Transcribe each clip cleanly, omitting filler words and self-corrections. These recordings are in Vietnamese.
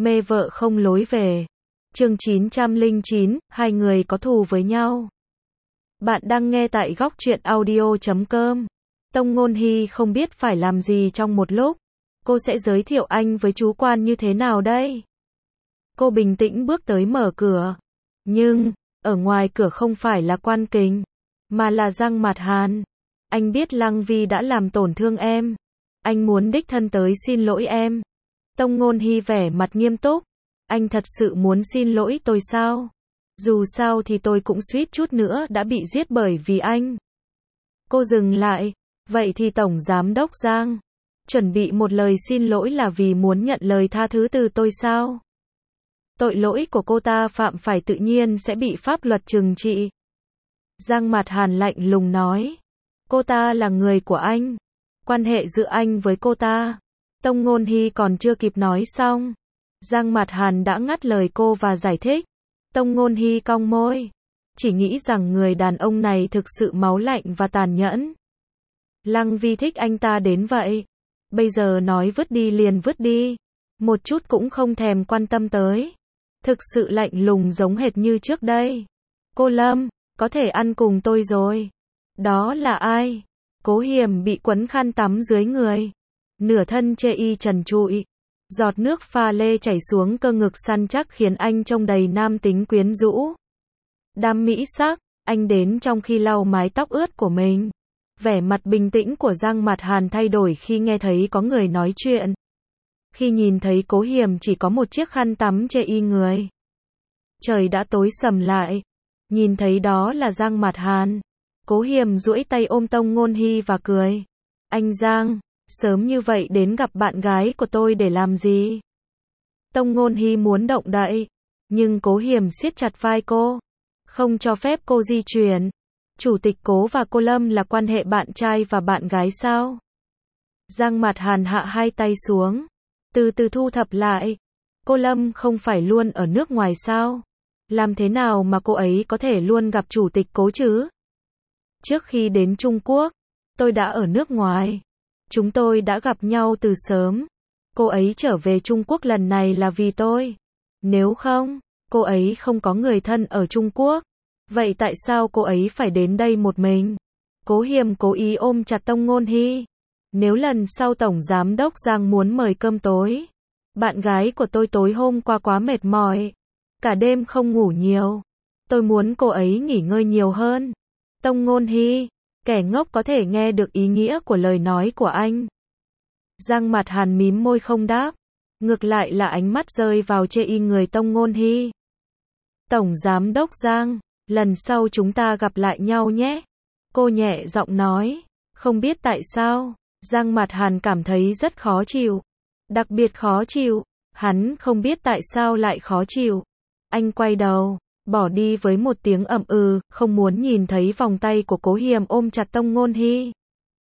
Mê vợ không lối về. Chương 909, hai người có thù với nhau. Bạn đang nghe tại góc truyện audio.com. Tông Ngôn Hy không biết phải làm gì trong một lúc. Cô sẽ giới thiệu anh với chú Quan như thế nào đây? Cô bình tĩnh bước tới mở cửa. Nhưng, ở ngoài cửa không phải là Quan Kình, mà là Giang Mạt Hàn. Anh biết Lăng Vi đã làm tổn thương em. Anh muốn đích thân tới xin lỗi em. Tông Ngôn Hy vẻ mặt nghiêm túc. Anh thật sự muốn xin lỗi tôi sao? Dù sao thì tôi cũng suýt chút nữa đã bị giết bởi vì anh. Cô dừng lại. Vậy thì Tổng Giám đốc Giang chuẩn bị một lời xin lỗi là vì muốn nhận lời tha thứ từ tôi sao? Tội lỗi của cô ta phạm phải tự nhiên sẽ bị pháp luật trừng trị. Giang Mạt Hàn lạnh lùng nói. Cô ta là người của anh. Quan hệ giữa anh với cô ta. Tông Ngôn Hy còn chưa kịp nói xong. Giang Mạt Hàn đã ngắt lời cô và giải thích. Tông Ngôn Hy cong môi. Chỉ nghĩ rằng người đàn ông này thực sự máu lạnh và tàn nhẫn. Lăng Vi thích anh ta đến vậy. Bây giờ nói vứt đi liền vứt đi. Một chút cũng không thèm quan tâm tới. Thực sự lạnh lùng giống hệt như trước đây. Cô Lâm, có thể ăn cùng tôi rồi. Đó là ai? Cố Hiềm bị quấn khăn tắm dưới người. Nửa thân chê y trần trụi. Giọt nước pha lê chảy xuống cơ ngực săn chắc khiến anh trông đầy nam tính quyến rũ. Đam mỹ sắc, anh đến trong khi lau mái tóc ướt của mình. Vẻ mặt bình tĩnh của Giang Mạt Hàn thay đổi khi nghe thấy có người nói chuyện. Khi nhìn thấy Cố Hiềm chỉ có một chiếc khăn tắm che y người. Trời đã tối sầm lại. Nhìn thấy đó là Giang Mạt Hàn. Cố Hiềm duỗi tay ôm Tông Ngôn Hy và cười. Anh Giang, sớm như vậy đến gặp bạn gái của tôi để làm gì? Tông Ngôn Hy muốn động đậy. Nhưng Cố Hiềm siết chặt vai cô. Không cho phép cô di chuyển. Chủ tịch Cố và cô Lâm là quan hệ bạn trai và bạn gái sao? Giang Mạt Hàn hạ hai tay xuống. Từ từ thu thập lại. Cô Lâm không phải luôn ở nước ngoài sao? Làm thế nào mà cô ấy có thể luôn gặp chủ tịch Cố chứ? Trước khi đến Trung Quốc, tôi đã ở nước ngoài. Chúng tôi đã gặp nhau từ sớm. Cô ấy trở về Trung Quốc lần này là vì tôi. Nếu không, cô ấy không có người thân ở Trung Quốc. Vậy tại sao cô ấy phải đến đây một mình? Cố Hiềm cố ý ôm chặt Tông Ngôn Hy. Nếu lần sau Tổng Giám đốc Giang muốn mời cơm tối. Bạn gái của tôi tối hôm qua quá mệt mỏi. Cả đêm không ngủ nhiều. Tôi muốn cô ấy nghỉ ngơi nhiều hơn. Tông Ngôn Hy, kẻ ngốc có thể nghe được ý nghĩa của lời nói của anh. Giang Mạt Hàn mím môi không đáp. Ngược lại là ánh mắt rơi vào chê y người Tông Ngôn Hy. Tổng Giám đốc Giang, lần sau chúng ta gặp lại nhau nhé. Cô nhẹ giọng nói. Không biết tại sao, Giang Mạt Hàn cảm thấy rất khó chịu. Đặc biệt khó chịu. Hắn không biết tại sao lại khó chịu. Anh quay đầu, bỏ đi với một tiếng ậm ừ, không muốn nhìn thấy vòng tay của Cố Hiềm ôm chặt Tông Ngôn Hy.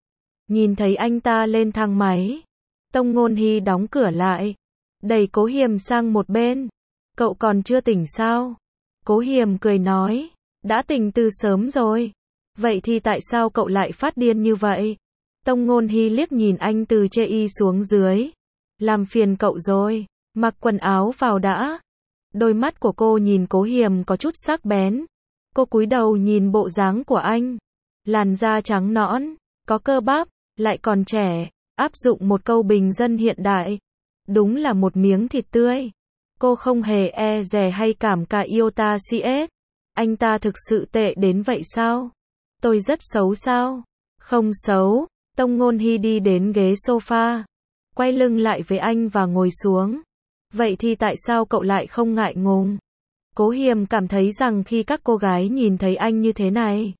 Nhìn thấy anh ta lên thang máy. Tông Ngôn Hy đóng cửa lại. Đẩy Cố Hiềm sang một bên. Cậu còn chưa tỉnh sao? Cố Hiềm cười nói. Đã tỉnh từ sớm rồi. Vậy thì tại sao cậu lại phát điên như vậy? Tông Ngôn Hy liếc nhìn anh từ chê y xuống dưới. Làm phiền cậu rồi. Mặc quần áo vào đã. Đôi mắt của cô nhìn Cố Hiềm có chút sắc bén. Cô cúi đầu nhìn bộ dáng của anh. Làn da trắng nõn, có cơ bắp, lại còn trẻ. Áp dụng một câu bình dân hiện đại. Đúng là một miếng thịt tươi. Cô không hề e dè hay cảm cả iota CS. Anh ta thực sự tệ đến vậy sao? Tôi rất xấu sao? Không xấu. Tông Ngôn Hy đi đến ghế sofa. Quay lưng lại với anh và ngồi xuống. Vậy thì tại sao cậu lại không ngại ngùng? Cố Hiềm cảm thấy rằng khi các cô gái nhìn thấy anh như thế này,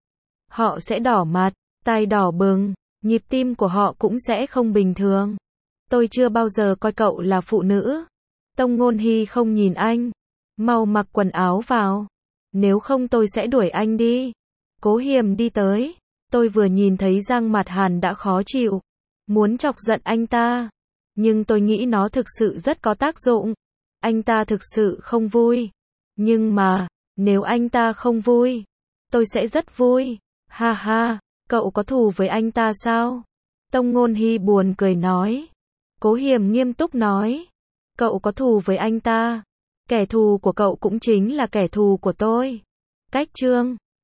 họ sẽ đỏ mặt, tai đỏ bừng, nhịp tim của họ cũng sẽ không bình thường. Tôi chưa bao giờ coi cậu là phụ nữ. Tông Ngôn Hy không nhìn anh. Mau mặc quần áo vào. Nếu không tôi sẽ đuổi anh đi. Cố Hiềm đi tới. Tôi vừa nhìn thấy Giang Mạt Hàn đã khó chịu. Muốn chọc giận anh ta. Nhưng tôi nghĩ nó thực sự rất có tác dụng. Anh ta thực sự không vui. Nhưng mà, nếu anh ta không vui, tôi sẽ rất vui. Ha ha, cậu có thù với anh ta sao? Tông Ngôn Hy buồn cười nói. Cố Hiềm nghiêm túc nói. Cậu có thù với anh ta. Kẻ thù của cậu cũng chính là kẻ thù của tôi. Cách chương